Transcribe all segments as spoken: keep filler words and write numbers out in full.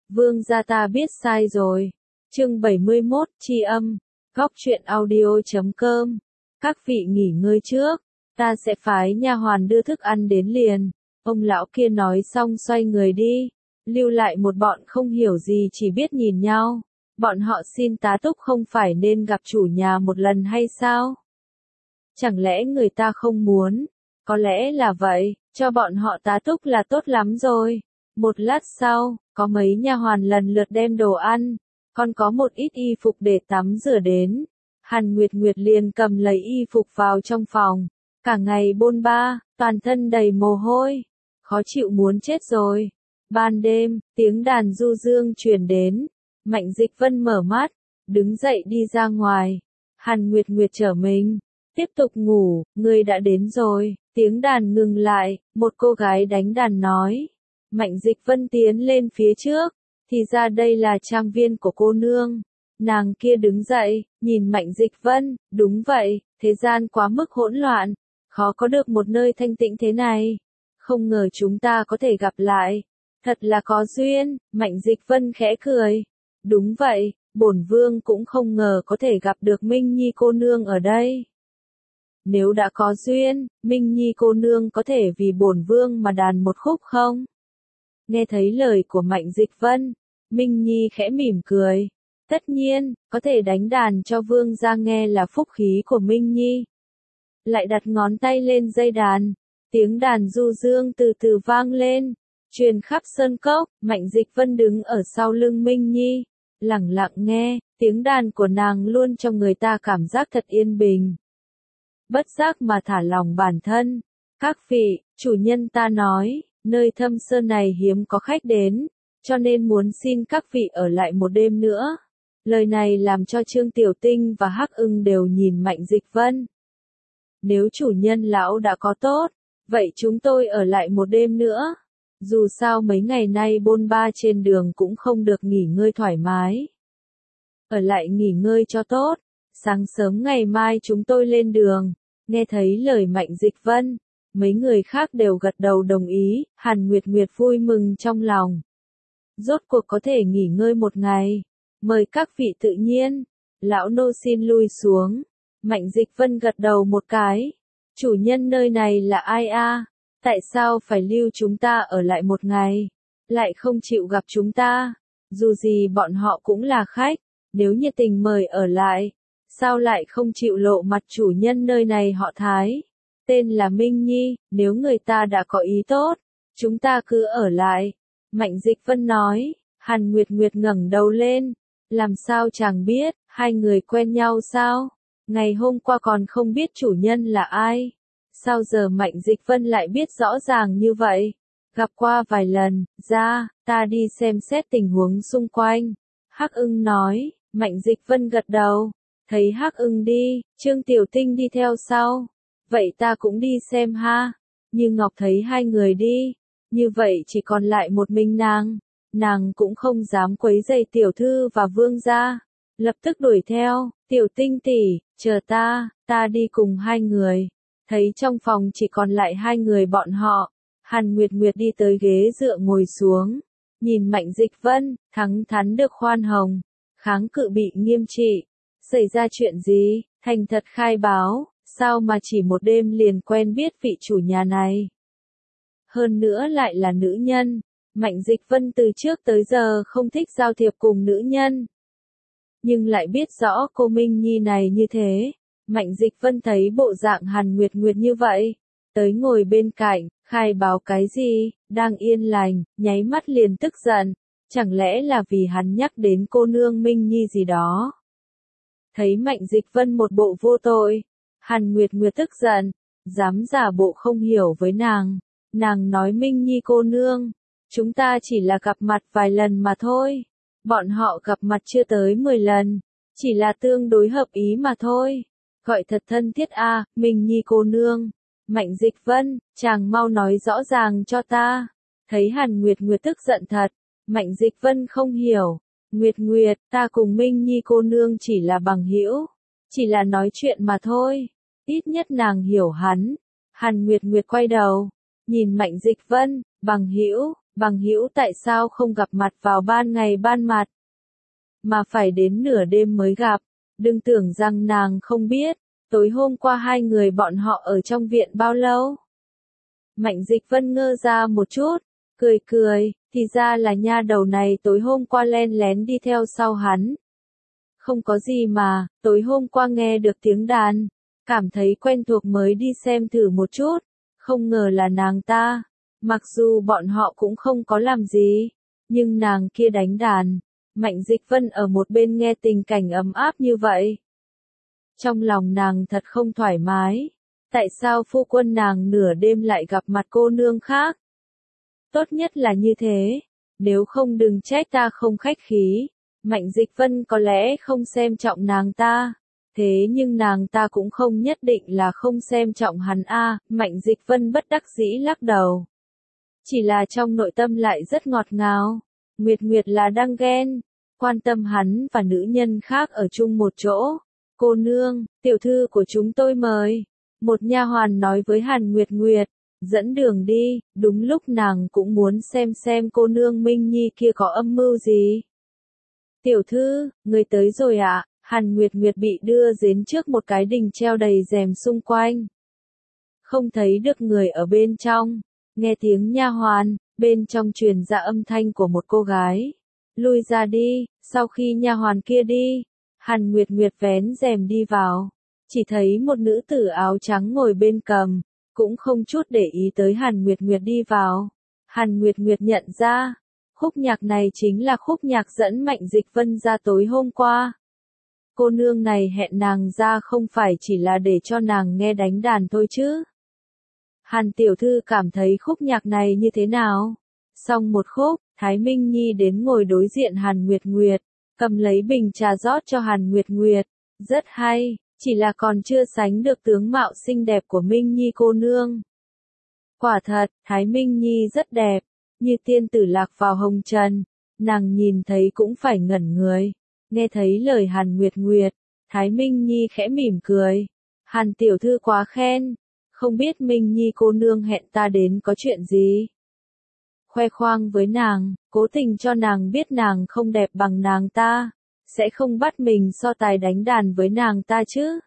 Vương gia ta biết sai rồi. Chương bảy mươi mốt, tri âm. Góc truyện audio chấm com. Các vị nghỉ ngơi trước, ta sẽ phái nha hoàn đưa thức ăn đến liền. Ông lão kia nói xong xoay người đi, lưu lại một bọn không hiểu gì chỉ biết nhìn nhau. Bọn họ xin tá túc không phải nên gặp chủ nhà một lần hay sao? Chẳng lẽ người ta không muốn? Có lẽ là vậy, cho bọn họ tá túc là tốt lắm rồi. Một lát sau, có mấy nha hoàn lần lượt đem đồ ăn, còn có một ít y phục để tắm rửa đến. Hàn Nguyệt Nguyệt liền cầm lấy y phục vào trong phòng, cả ngày bôn ba, toàn thân đầy mồ hôi, khó chịu muốn chết rồi. Ban đêm, tiếng đàn du dương truyền đến, Mạnh Dịch Vân mở mắt, đứng dậy đi ra ngoài. Hàn Nguyệt Nguyệt trở mình, tiếp tục ngủ, người đã đến rồi. Tiếng đàn ngừng lại, một cô gái đánh đàn nói. Mạnh Dịch Vân tiến lên phía trước, thì ra đây là trang viên của cô nương. Nàng kia đứng dậy, nhìn Mạnh Dịch Vân, đúng vậy, thế gian quá mức hỗn loạn, khó có được một nơi thanh tĩnh thế này. Không ngờ chúng ta có thể gặp lại, thật là có duyên. Mạnh Dịch Vân khẽ cười. Đúng vậy, bổn vương cũng không ngờ có thể gặp được Minh Nhi cô nương ở đây. Nếu đã có duyên, Minh Nhi cô nương có thể vì bổn vương mà đàn một khúc không? Nghe thấy lời của Mạnh Dịch Vân, Minh Nhi khẽ mỉm cười. Tất nhiên, có thể đánh đàn cho vương gia nghe là phúc khí của Minh Nhi. Lại đặt ngón tay lên dây đàn, tiếng đàn du dương từ từ vang lên, truyền khắp sơn cốc. Mạnh Dịch Vân đứng ở sau lưng Minh Nhi, lặng lặng nghe, tiếng đàn của nàng luôn cho người ta cảm giác thật yên bình. Bất giác mà thả lòng bản thân. Các vị, chủ nhân ta nói, nơi Thâm Sơn này hiếm có khách đến, cho nên muốn xin các vị ở lại một đêm nữa. Lời này làm cho Trương Tiểu Tinh và Hắc Ưng đều nhìn Mạnh Dịch Vân. Nếu chủ nhân lão đã có tốt, vậy chúng tôi ở lại một đêm nữa. Dù sao mấy ngày nay bôn ba trên đường cũng không được nghỉ ngơi thoải mái. Ở lại nghỉ ngơi cho tốt, sáng sớm ngày mai chúng tôi lên đường. Nghe thấy lời Mạnh Dịch Vân, mấy người khác đều gật đầu đồng ý. Hàn Nguyệt Nguyệt vui mừng trong lòng. Rốt cuộc có thể nghỉ ngơi một ngày. Mời các vị tự nhiên. Lão nô xin lui xuống. Mạnh Dịch Vân gật đầu một cái. Chủ nhân nơi này là ai a? Tại sao phải lưu chúng ta ở lại một ngày? Lại không chịu gặp chúng ta? Dù gì bọn họ cũng là khách. Nếu nhiệt tình mời ở lại, sao lại không chịu lộ mặt chủ nhân nơi này họ Thái? Tên là Minh Nhi, nếu người ta đã có ý tốt, chúng ta cứ ở lại. Mạnh Dịch Vân nói. Hàn Nguyệt Nguyệt ngẩng đầu lên. Làm sao chàng biết, hai người quen nhau sao? Ngày hôm qua còn không biết chủ nhân là ai. Sao giờ Mạnh Dịch Vân lại biết rõ ràng như vậy? Gặp qua vài lần, ra, ta đi xem xét tình huống xung quanh. Hắc Ưng nói. Mạnh Dịch Vân gật đầu. Thấy Hắc Ưng đi, Trương Tiểu Tinh đi theo sau. Vậy ta cũng đi xem ha. Như Ngọc thấy hai người đi, như vậy chỉ còn lại một mình nàng. Nàng cũng không dám quấy rầy tiểu thư và vương gia. Lập tức đuổi theo. Tiểu Tinh tỷ, chờ ta, ta đi cùng hai người. Thấy trong phòng chỉ còn lại hai người bọn họ, Hàn Nguyệt Nguyệt đi tới ghế dựa ngồi xuống. Nhìn Mạnh Dịch Vân, thắng thắn được khoan hồng, kháng cự bị nghiêm trị. Xảy ra chuyện gì? Thành thật khai báo, sao mà chỉ một đêm liền quen biết vị chủ nhà này? Hơn nữa lại là nữ nhân. Mạnh Dịch Vân từ trước tới giờ không thích giao thiệp cùng nữ nhân. Nhưng lại biết rõ cô Minh Nhi này như thế. Mạnh Dịch Vân thấy bộ dạng Hàn Nguyệt Nguyệt như vậy. Tới ngồi bên cạnh, khai báo cái gì, đang yên lành, nháy mắt liền tức giận. Chẳng lẽ là vì hắn nhắc đến cô nương Minh Nhi gì đó? Thấy Mạnh Dịch Vân một bộ vô tội. Hàn Nguyệt Nguyệt tức giận, dám giả bộ không hiểu với nàng. Nàng nói Minh Nhi cô nương, chúng ta chỉ là gặp mặt vài lần mà thôi. Bọn họ gặp mặt chưa tới mười lần, chỉ là tương đối hợp ý mà thôi. Gọi thật thân thiết a, à, Minh Nhi cô nương. Mạnh Dịch Vân, chàng mau nói rõ ràng cho ta. Thấy Hàn Nguyệt Nguyệt tức giận thật, Mạnh Dịch Vân không hiểu. Nguyệt Nguyệt, ta cùng Minh Nhi cô nương chỉ là bằng hữu, chỉ là nói chuyện mà thôi. Ít nhất nàng hiểu hắn. Hàn Nguyệt Nguyệt quay đầu, nhìn Mạnh Dịch Vân, bằng hữu, Bằng hữu tại sao không gặp mặt vào ban ngày ban mặt, mà phải đến nửa đêm mới gặp, đừng tưởng rằng nàng không biết, tối hôm qua hai người bọn họ ở trong viện bao lâu. Mạnh Dịch Vân ngơ ra một chút, cười cười, thì ra là nha đầu này tối hôm qua len lén đi theo sau hắn. Không có gì mà, tối hôm qua nghe được tiếng đàn, cảm thấy quen thuộc mới đi xem thử một chút, không ngờ là nàng ta. Mặc dù bọn họ cũng không có làm gì, nhưng nàng kia đánh đàn, Mạnh Dịch Vân ở một bên nghe tình cảnh ấm áp như vậy. Trong lòng nàng thật không thoải mái, tại sao phu quân nàng nửa đêm lại gặp mặt cô nương khác? Tốt nhất là như thế, nếu không đừng trách ta không khách khí. Mạnh Dịch Vân có lẽ không xem trọng nàng ta, thế nhưng nàng ta cũng không nhất định là không xem trọng hắn a. Mạnh Dịch Vân bất đắc dĩ lắc đầu. Chỉ là trong nội tâm lại rất ngọt ngào, Nguyệt Nguyệt là đang ghen, quan tâm hắn và nữ nhân khác ở chung một chỗ. Cô nương, tiểu thư của chúng tôi mời. Một nha hoàn nói với Hàn Nguyệt Nguyệt, dẫn đường đi, đúng lúc nàng cũng muốn xem xem cô nương Minh Nhi kia có âm mưu gì. Tiểu thư, người tới rồi ạ. À? Hàn Nguyệt Nguyệt bị đưa đến trước một cái đình treo đầy rèm xung quanh. Không thấy được người ở bên trong, nghe tiếng nha hoàn, bên trong truyền ra âm thanh của một cô gái. Lui ra đi, sau khi nha hoàn kia đi, Hàn Nguyệt Nguyệt vén rèm đi vào, chỉ thấy một nữ tử áo trắng ngồi bên cầm, cũng không chút để ý tới Hàn Nguyệt Nguyệt đi vào. Hàn Nguyệt Nguyệt nhận ra, khúc nhạc này chính là khúc nhạc dẫn Mạnh Dịch Vân ra tối hôm qua. Cô nương này hẹn nàng ra không phải chỉ là để cho nàng nghe đánh đàn thôi chứ. Hàn tiểu thư cảm thấy khúc nhạc này như thế nào? Xong một khúc, Thái Minh Nhi đến ngồi đối diện Hàn Nguyệt Nguyệt, cầm lấy bình trà rót cho Hàn Nguyệt Nguyệt. Rất hay, chỉ là còn chưa sánh được tướng mạo xinh đẹp của Minh Nhi cô nương. Quả thật, Thái Minh Nhi rất đẹp, như tiên tử lạc vào hồng trần, nàng nhìn thấy cũng phải ngẩn người. Nghe thấy lời Hàn Nguyệt Nguyệt, Thái Minh Nhi khẽ mỉm cười. Hàn tiểu thư quá khen, không biết Minh Nhi cô nương hẹn ta đến có chuyện gì? Khoe khoang với nàng, cố tình cho nàng biết nàng không đẹp bằng nàng ta, sẽ không bắt mình so tài đánh đàn với nàng ta chứ.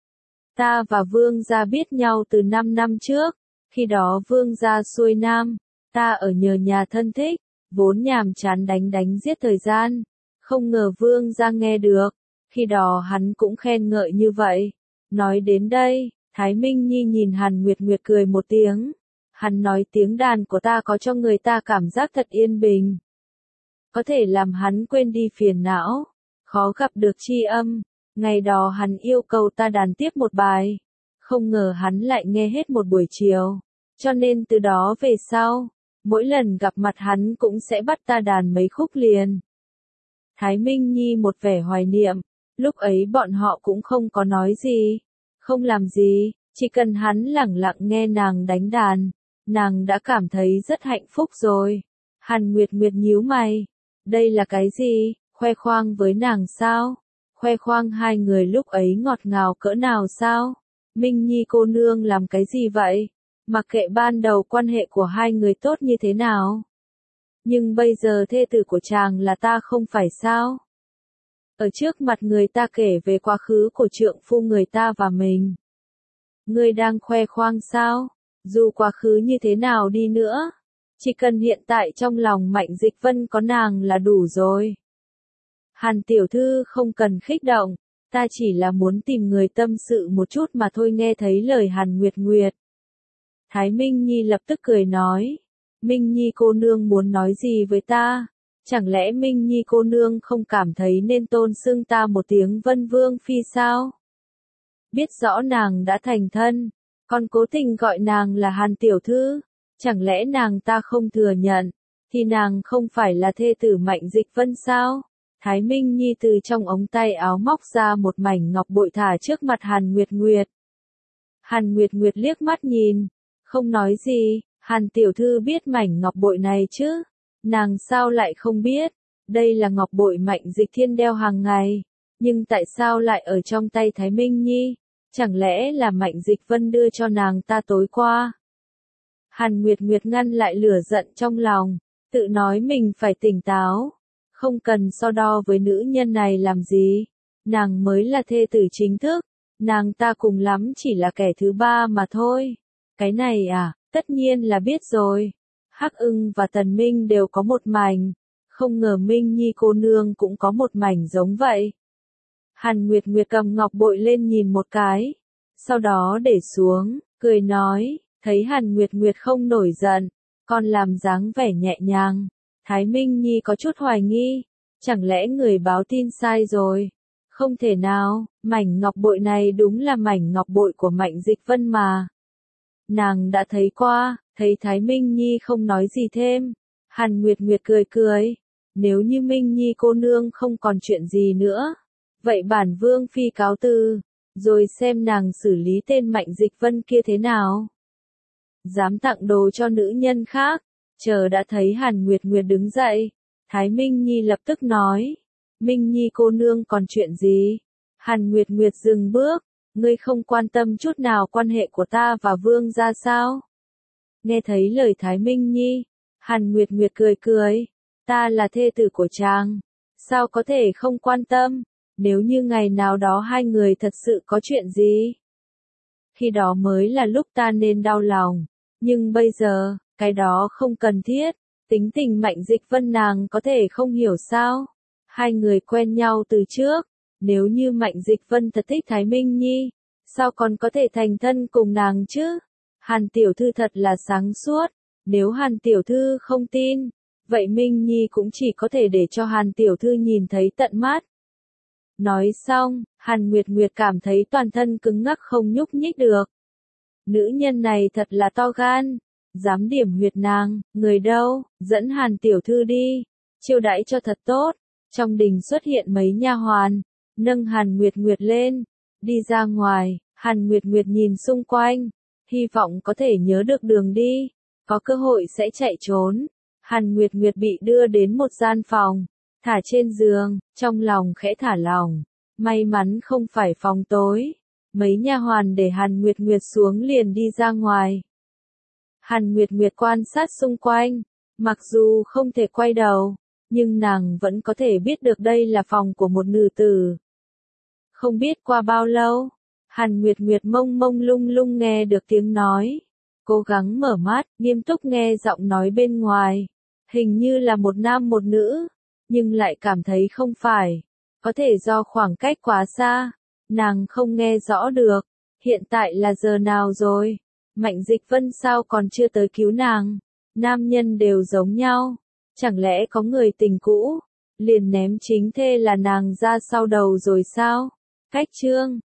Ta và Vương gia biết nhau từ năm năm trước, khi đó Vương gia xuôi nam, ta ở nhờ nhà thân thích, vốn nhàm chán đánh đánh giết thời gian, không ngờ Vương gia nghe được, khi đó hắn cũng khen ngợi như vậy. Nói đến đây, Thái Minh Nhi nhìn Hàn Nguyệt Nguyệt cười một tiếng. Hắn nói tiếng đàn của ta có cho người ta cảm giác thật yên bình, có thể làm hắn quên đi phiền não, khó gặp được tri âm. Ngày đó hắn yêu cầu ta đàn tiếp một bài, không ngờ hắn lại nghe hết một buổi chiều, cho nên từ đó về sau, mỗi lần gặp mặt hắn cũng sẽ bắt ta đàn mấy khúc liền. Thái Minh Nhi một vẻ hoài niệm, lúc ấy bọn họ cũng không có nói gì, không làm gì, chỉ cần hắn lẳng lặng nghe nàng đánh đàn, nàng đã cảm thấy rất hạnh phúc rồi. Hàn Nguyệt Nguyệt nhíu mày, đây là cái gì, khoe khoang với nàng sao? Khoe khoang hai người lúc ấy ngọt ngào cỡ nào sao? Minh Nhi cô nương làm cái gì vậy? Mặc kệ ban đầu quan hệ của hai người tốt như thế nào, nhưng bây giờ thê tử của chàng là ta không phải sao? Ở trước mặt người ta kể về quá khứ của trượng phu người ta và mình. Ngươi đang khoe khoang sao? Dù quá khứ như thế nào đi nữa, chỉ cần hiện tại trong lòng Mạnh Dịch Vân có nàng là đủ rồi. Hàn tiểu thư không cần khích động, ta chỉ là muốn tìm người tâm sự một chút mà thôi. Nghe thấy lời Hàn Nguyệt Nguyệt, Thái Minh Nhi lập tức cười nói, Minh Nhi cô nương muốn nói gì với ta? Chẳng lẽ Minh Nhi cô nương không cảm thấy nên tôn xưng ta một tiếng Vân Vương Phi sao? Biết rõ nàng đã thành thân, còn cố tình gọi nàng là Hàn tiểu thư, chẳng lẽ nàng ta không thừa nhận, thì nàng không phải là thê tử Mạnh Dịch Vân sao? Thái Minh Nhi từ trong ống tay áo móc ra một mảnh ngọc bội thả trước mặt Hàn Nguyệt Nguyệt. Hàn Nguyệt Nguyệt liếc mắt nhìn, không nói gì. Hàn tiểu thư biết mảnh ngọc bội này chứ? Nàng sao lại không biết? Đây là ngọc bội Mạnh Dịch Thiên đeo hàng ngày, nhưng tại sao lại ở trong tay Thái Minh Nhi? Chẳng lẽ là Mạnh Dịch Vân đưa cho nàng ta tối qua? Hàn Nguyệt Nguyệt ngăn lại lửa giận trong lòng, tự nói mình phải tỉnh táo, không cần so đo với nữ nhân này làm gì, nàng mới là thê tử chính thức, nàng ta cùng lắm chỉ là kẻ thứ ba mà thôi. Cái này à, tất nhiên là biết rồi. Hắc Ưng và Tần Minh đều có một mảnh, không ngờ Minh Nhi cô nương cũng có một mảnh giống vậy. Hàn Nguyệt Nguyệt cầm ngọc bội lên nhìn một cái, sau đó để xuống, cười nói, thấy Hàn Nguyệt Nguyệt không nổi giận, còn làm dáng vẻ nhẹ nhàng. Thái Minh Nhi có chút hoài nghi, chẳng lẽ người báo tin sai rồi? Không thể nào, mảnh ngọc bội này đúng là mảnh ngọc bội của Mạnh Dịch Vân mà. Nàng đã thấy qua, thấy Thái Minh Nhi không nói gì thêm. Hàn Nguyệt Nguyệt cười cười, nếu như Minh Nhi cô nương không còn chuyện gì nữa, vậy bản vương phi cáo từ, rồi xem nàng xử lý tên Mạnh Dịch Vân kia thế nào. Dám tặng đồ cho nữ nhân khác, chờ đã thấy Hàn Nguyệt Nguyệt đứng dậy, Thái Minh Nhi lập tức nói, Minh Nhi cô nương còn chuyện gì? Hàn Nguyệt Nguyệt dừng bước, ngươi không quan tâm chút nào quan hệ của ta và vương gia sao? Nghe thấy lời Thái Minh Nhi, Hàn Nguyệt Nguyệt cười cười, ta là thê tử của chàng, sao có thể không quan tâm, nếu như ngày nào đó hai người thật sự có chuyện gì? Khi đó mới là lúc ta nên đau lòng, nhưng bây giờ, cái đó không cần thiết, tính tình Mạnh Dịch Vân nàng có thể không hiểu sao? Hai người quen nhau từ trước, nếu như Mạnh Dịch Vân thật thích Thái Minh Nhi, sao còn có thể thành thân cùng nàng chứ? Hàn tiểu thư thật là sáng suốt, nếu Hàn tiểu thư không tin, vậy Minh Nhi cũng chỉ có thể để cho Hàn tiểu thư nhìn thấy tận mắt. Nói xong, Hàn Nguyệt Nguyệt cảm thấy toàn thân cứng ngắc không nhúc nhích được. Nữ nhân này thật là to gan, dám điểm huyệt nàng, người đâu, dẫn Hàn tiểu thư đi, chiêu đãi cho thật tốt. Trong đình xuất hiện mấy nha hoàn, nâng Hàn Nguyệt Nguyệt lên, đi ra ngoài. Hàn Nguyệt Nguyệt nhìn xung quanh, hy vọng có thể nhớ được đường đi, có cơ hội sẽ chạy trốn. Hàn Nguyệt Nguyệt bị đưa đến một gian phòng, thả trên giường, trong lòng khẽ thả lỏng, may mắn không phải phòng tối. Mấy nha hoàn để Hàn Nguyệt Nguyệt xuống liền đi ra ngoài. Hàn Nguyệt Nguyệt quan sát xung quanh, mặc dù không thể quay đầu, nhưng nàng vẫn có thể biết được đây là phòng của một nữ tử. Không biết qua bao lâu, Hàn Nguyệt Nguyệt mông mông lung lung nghe được tiếng nói, cố gắng mở mắt, nghiêm túc nghe giọng nói bên ngoài, hình như là một nam một nữ, nhưng lại cảm thấy không phải, có thể do khoảng cách quá xa, nàng không nghe rõ được. Hiện tại là giờ nào rồi? Mạnh Dịch Vân sao còn chưa tới cứu nàng? Nam nhân đều giống nhau, chẳng lẽ có người tình cũ, liền ném chính thê là nàng ra sau đầu rồi sao? Cách chương